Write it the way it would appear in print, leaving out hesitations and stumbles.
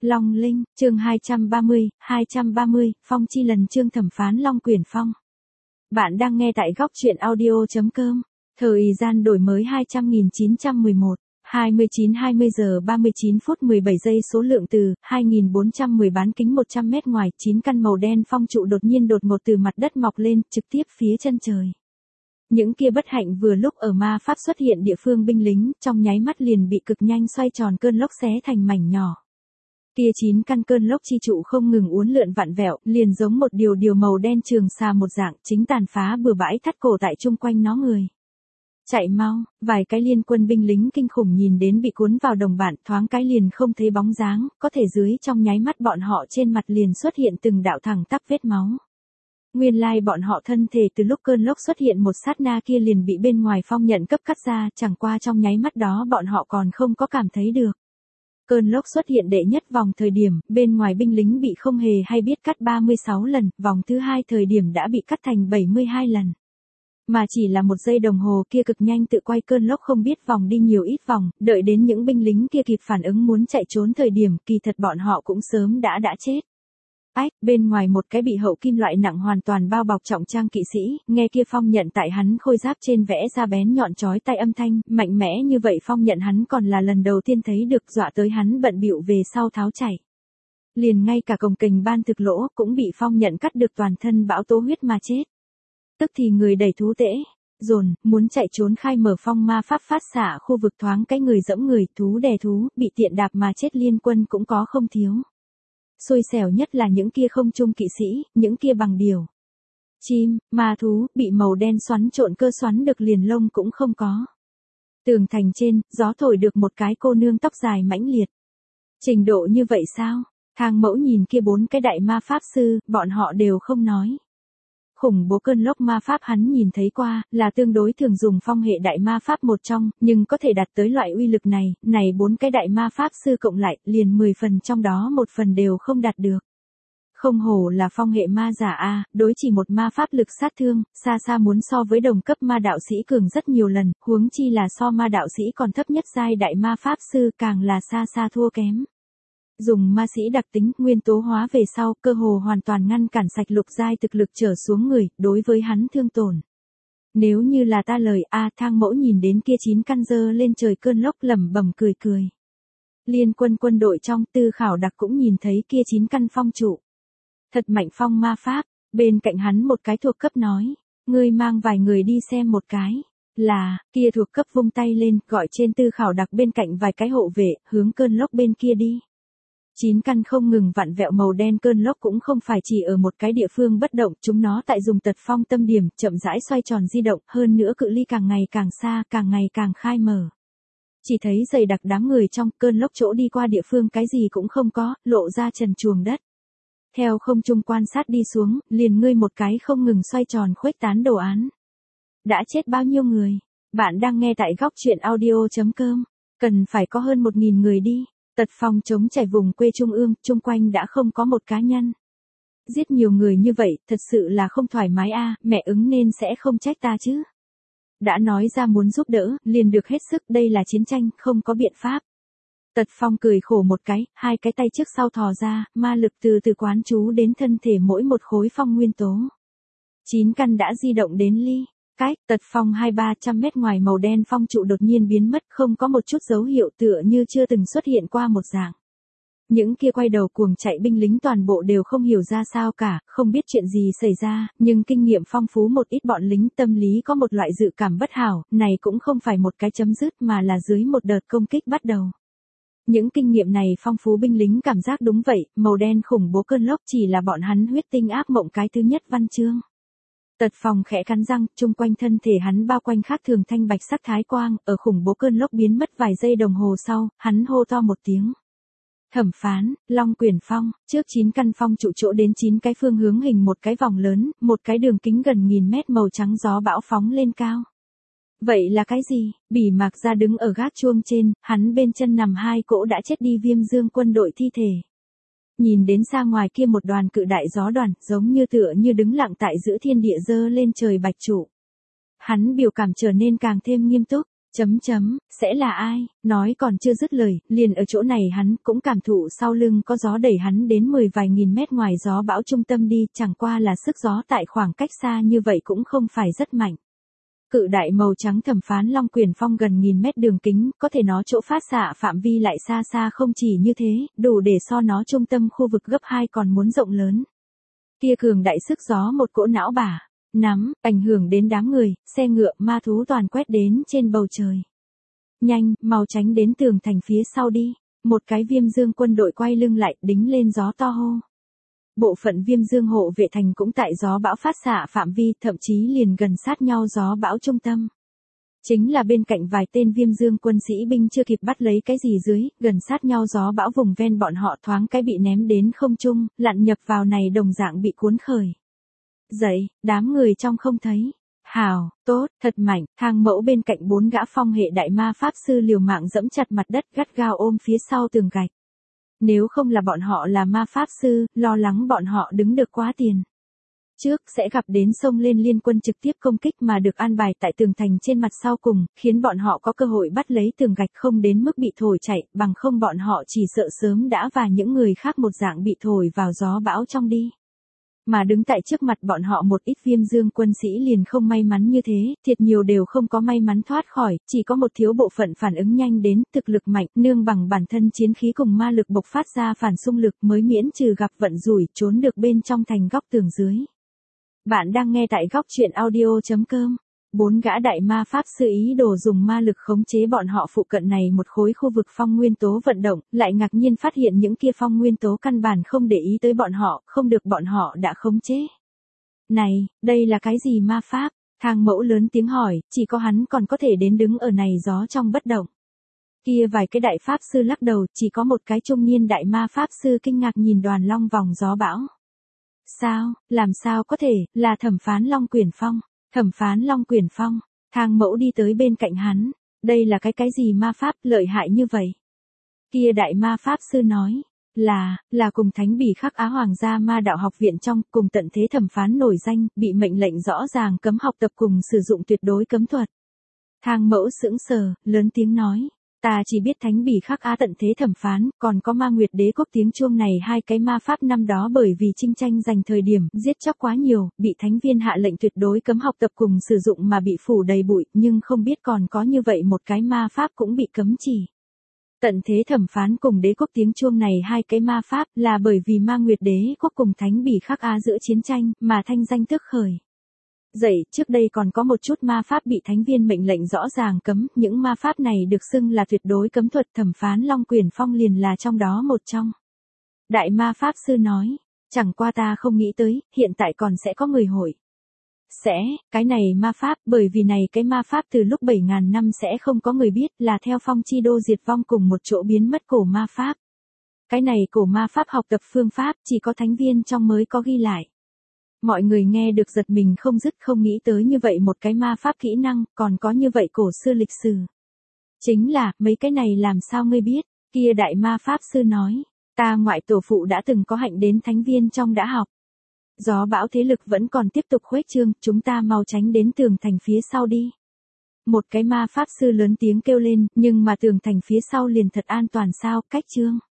Long Linh, chương 230, Phong chi lần chương thẩm phán Long Quyển Phong. Bạn đang nghe tại góc truyện audio.com. Thời gian đổi mới 200.911, 20 giờ 39 phút 17 giây. Số lượng từ 2410 bán kính 100 mét ngoài. 9 căn màu đen phong trụ đột ngột từ mặt đất mọc lên, trực tiếp phía chân trời. Những kia bất hạnh vừa lúc ở ma pháp xuất hiện địa phương binh lính, trong nháy mắt liền bị cực nhanh xoay tròn cơn lốc xé thành mảnh nhỏ. Kia 9 căn cơn lốc chi trụ không ngừng uốn lượn vặn vẹo, liền giống một điều màu đen trường xà một dạng, chính tàn phá bừa bãi thắt cổ tại chung quanh nó người. Chạy mau, vài cái liên quân binh lính kinh khủng nhìn đến bị cuốn vào đồng bạn, thoáng cái liền không thấy bóng dáng, có thể dưới trong nháy mắt bọn họ trên mặt liền xuất hiện từng đạo thẳng tắp vết máu. Nguyên lai bọn họ thân thể từ lúc cơn lốc xuất hiện một sát na kia liền bị bên ngoài phong nhận cấp cắt ra, chẳng qua trong nháy mắt đó bọn họ còn không có cảm thấy được. Cơn lốc xuất hiện đệ nhất vòng thời điểm, bên ngoài binh lính bị không hề hay biết cắt 36 lần, vòng thứ hai thời điểm đã bị cắt thành 72 lần. Mà chỉ là một giây đồng hồ kia cực nhanh tự quay cơn lốc không biết vòng đi nhiều ít vòng, đợi đến những binh lính kia kịp phản ứng muốn chạy trốn thời điểm, kỳ thật bọn họ cũng sớm đã chết. Ách, bên ngoài một cái bị hậu kim loại nặng hoàn toàn bao bọc trọng trang kỵ sĩ, nghe kia phong nhận tại hắn khôi giáp trên vẽ ra bén nhọn chói tai âm thanh, mạnh mẽ như vậy phong nhận hắn còn là lần đầu tiên thấy được, dọa tới hắn bận bịu về sau tháo chạy. Liền ngay cả cồng kềnh ban thực lỗ cũng bị phong nhận cắt được toàn thân bão tố huyết mà chết. Tức thì người đẩy thú tễ, dồn, muốn chạy trốn khai mở phong ma pháp phát xạ khu vực thoáng cái người dẫm người, thú đè thú, bị tiện đạp mà chết liên quân cũng có không thiếu. Xui xẻo nhất là những kia không trung kỵ sĩ, những kia bằng điều. Chim, ma thú, bị màu đen xoắn trộn cơ xoắn được liền lông cũng không có. Tường thành trên, gió thổi được một cái cô nương tóc dài mãnh liệt. Trình độ như vậy sao? Thang mẫu nhìn kia 4 cái đại ma pháp sư, bọn họ đều không nói. Khủng bố cơn lốc ma pháp hắn nhìn thấy qua, là tương đối thường dùng phong hệ đại ma pháp một trong, nhưng có thể đạt tới loại uy lực này 4 cái đại ma pháp sư cộng lại, liền 10 phần trong đó 1 phần đều không đạt được. Không hổ là phong hệ ma giả a, đối chỉ một ma pháp lực sát thương, xa muốn so với đồng cấp ma đạo sĩ cường rất nhiều lần, huống chi là so ma đạo sĩ còn thấp nhất giai đại ma pháp sư càng là xa thua kém. Dùng ma sĩ đặc tính nguyên tố hóa về sau, cơ hồ hoàn toàn ngăn cản sạch lục giai thực lực trở xuống người, đối với hắn thương tổn. Nếu như là ta lời thang mẫu nhìn đến kia 9 căn dơ lên trời cơn lốc lẩm bẩm cười. Liên quân đội trong Tư Khảo Đặc cũng nhìn thấy kia 9 căn phong trụ. Thật mạnh phong ma pháp, bên cạnh hắn một cái thuộc cấp nói, ngươi mang vài người đi xem một cái. Là, kia thuộc cấp vung tay lên, gọi trên Tư Khảo Đặc bên cạnh vài cái hộ vệ, hướng cơn lốc bên kia đi. 9 căn không ngừng vặn vẹo màu đen cơn lốc cũng không phải chỉ ở một cái địa phương bất động, chúng nó tại dùng tật phong tâm điểm, chậm rãi xoay tròn di động, hơn nữa cự ly càng ngày càng xa, càng ngày càng khai mở. Chỉ thấy dày đặc đám người trong cơn lốc chỗ đi qua địa phương cái gì cũng không có, lộ ra trần truồng đất. Theo không trung quan sát đi xuống, liền ngươi một cái không ngừng xoay tròn khuếch tán đồ án. Đã chết bao nhiêu người? Bạn đang nghe tại góc truyện audio.com. Cần phải có hơn 1.000 người đi. Tật phong chống trải vùng quê trung ương, chung quanh đã không có một cá nhân. Giết nhiều người như vậy, thật sự là không thoải mái mẹ ứng nên sẽ không trách ta chứ. Đã nói ra muốn giúp đỡ, liền được hết sức, đây là chiến tranh, không có biện pháp. Tật phong cười khổ một cái, 2 cái tay trước sau thò ra, ma lực từ quán chú đến thân thể mỗi một khối phong nguyên tố. 9 căn đã di động đến ly. Cách, tật phong 200-300 mét ngoài màu đen phong trụ đột nhiên biến mất, không có một chút dấu hiệu tựa như chưa từng xuất hiện qua một dạng. Những kia quay đầu cuồng chạy binh lính toàn bộ đều không hiểu ra sao cả, không biết chuyện gì xảy ra, nhưng kinh nghiệm phong phú một ít bọn lính tâm lý có một loại dự cảm bất hảo, này cũng không phải một cái chấm dứt mà là dưới một đợt công kích bắt đầu. Những kinh nghiệm này phong phú binh lính cảm giác đúng vậy, màu đen khủng bố cơn lốc chỉ là bọn hắn huyết tinh ác mộng cái thứ nhất văn chương. Tật phong khẽ cắn răng, chung quanh thân thể hắn bao quanh khác thường thanh bạch sắc thái quang, ở khủng bố cơn lốc biến mất vài giây đồng hồ sau, hắn hô to một tiếng. Thẩm phán, Long Quyển Phong, trước 9 căn phong trụ chỗ đến 9 cái phương hướng hình một cái vòng lớn, một cái đường kính gần 1000 mét màu trắng gió bão phóng lên cao. Vậy là cái gì? Bỉ Mạc Gia đứng ở gác chuông trên, hắn bên chân nằm 2 cỗ đã chết đi Viêm Dương quân đội thi thể. Nhìn đến xa ngoài kia một đoàn cự đại gió đoàn, giống như tựa như đứng lặng tại giữa thiên địa dơ lên trời bạch trụ. Hắn biểu cảm trở nên càng thêm nghiêm túc, Sẽ là ai? Nói còn chưa dứt lời, liền ở chỗ này hắn cũng cảm thụ sau lưng có gió đẩy hắn đến 10 vài nghìn mét ngoài gió bão trung tâm đi, chẳng qua là sức gió tại khoảng cách xa như vậy cũng không phải rất mạnh. Cự đại màu trắng thẩm phán long quyển phong gần nghìn mét đường kính, có thể nó chỗ phát xạ phạm vi lại xa xa không chỉ như thế, đủ để so nó trung tâm khu vực gấp 2 còn muốn rộng lớn. Kia cường đại sức gió một cỗ não bả, nắm, ảnh hưởng đến đám người, xe ngựa, ma thú toàn quét đến trên bầu trời. Nhanh, mau tránh đến tường thành phía sau đi. Một cái Viêm Dương quân đội quay lưng lại, đính lên gió to hô. Bộ phận Viêm Dương hộ vệ thành cũng tại gió bão phát xạ phạm vi, thậm chí liền gần sát nhau gió bão trung tâm. Chính là bên cạnh vài tên Viêm Dương quân sĩ binh chưa kịp bắt lấy cái gì dưới, gần sát nhau gió bão vùng ven bọn họ thoáng cái bị ném đến không trung, lặn nhập vào này đồng dạng bị cuốn khởi. Dậy, đám người trong không thấy. Hào, tốt, thật mạnh, thang mẫu bên cạnh 4 gã phong hệ đại ma pháp sư liều mạng dẫm chặt mặt đất gắt gao ôm phía sau tường gạch. Nếu không là bọn họ là ma pháp sư, lo lắng bọn họ đứng được quá tiền. Trước sẽ gặp đến xông lên liên quân trực tiếp công kích mà được an bài tại tường thành trên mặt sau cùng, khiến bọn họ có cơ hội bắt lấy tường gạch không đến mức bị thổi chạy, bằng không bọn họ chỉ sợ sớm đã và những người khác một dạng bị thổi vào gió bão trong đi. Mà đứng tại trước mặt bọn họ một ít Viêm Dương quân sĩ liền không may mắn như thế, thiệt nhiều đều không có may mắn thoát khỏi, chỉ có một thiếu bộ phận phản ứng nhanh đến, thực lực mạnh, nương bằng bản thân chiến khí cùng ma lực bộc phát ra phản xung lực mới miễn trừ gặp vận rủi, trốn được bên trong thành góc tường dưới. Bạn đang nghe tại góc truyện audio.com. 4 gã đại ma pháp sư ý đồ dùng ma lực khống chế bọn họ phụ cận này một khối khu vực phong nguyên tố vận động, lại ngạc nhiên phát hiện những kia phong nguyên tố căn bản không để ý tới bọn họ, không được bọn họ đã khống chế. Này, đây là cái gì ma pháp? Thang mẫu lớn tiếng hỏi, chỉ có hắn còn có thể đến đứng ở này gió trong bất động. Kia vài cái đại pháp sư lắc đầu, chỉ có một cái trung niên đại ma pháp sư kinh ngạc nhìn đoàn long vòng gió bão. Sao, làm sao có thể, là thẩm phán long quyển phong. Thẩm phán long quyển phong, thang mẫu đi tới bên cạnh hắn, đây là cái gì ma pháp lợi hại như vậy? Kia đại ma pháp sư nói, là cùng Thánh Bỉ Khắc Á Hoàng gia ma đạo học viện trong, cùng tận thế thẩm phán nổi danh, bị mệnh lệnh rõ ràng cấm học tập cùng sử dụng tuyệt đối cấm thuật. Thang mẫu sững sờ, lớn tiếng nói, ta chỉ biết Thánh Bỉ Khắc Á tận thế thẩm phán, còn có Ma Nguyệt Đế quốc tiếng chuông này hai cái ma pháp năm đó bởi vì chinh tranh giành thời điểm, giết chóc quá nhiều, bị thánh viên hạ lệnh tuyệt đối cấm học tập cùng sử dụng mà bị phủ đầy bụi, nhưng không biết còn có như vậy một cái ma pháp cũng bị cấm chỉ. Tận thế thẩm phán cùng Đế quốc tiếng chuông này hai cái ma pháp là bởi vì Ma Nguyệt Đế quốc cùng Thánh Bỉ Khắc Á giữa chiến tranh mà thanh danh tước khởi. Dậy, trước đây còn có một chút ma pháp bị thánh viên mệnh lệnh rõ ràng cấm, những ma pháp này được xưng là tuyệt đối cấm thuật, thẩm phán long quyển phong liền là trong đó một trong. Đại ma pháp sư nói, chẳng qua ta không nghĩ tới, hiện tại còn sẽ có người hỏi. Cái này ma pháp, bởi vì này cái ma pháp từ lúc 7.000 năm sẽ không có người biết, là theo phong chi đô diệt vong cùng một chỗ biến mất cổ ma pháp. Cái này cổ ma pháp học tập phương pháp, chỉ có thánh viên trong mới có ghi lại. Mọi người nghe được giật mình không dứt, không nghĩ tới như vậy một cái ma pháp kỹ năng, còn có như vậy cổ xưa lịch sử. Chính là, mấy cái này làm sao ngươi biết, kia đại ma pháp sư nói, ta ngoại tổ phụ đã từng có hạnh đến thánh viên trong đã học. Gió bão thế lực vẫn còn tiếp tục khuếch trương, chúng ta mau tránh đến tường thành phía sau đi. Một cái ma pháp sư lớn tiếng kêu lên, nhưng mà tường thành phía sau liền thật an toàn sao, cách trương.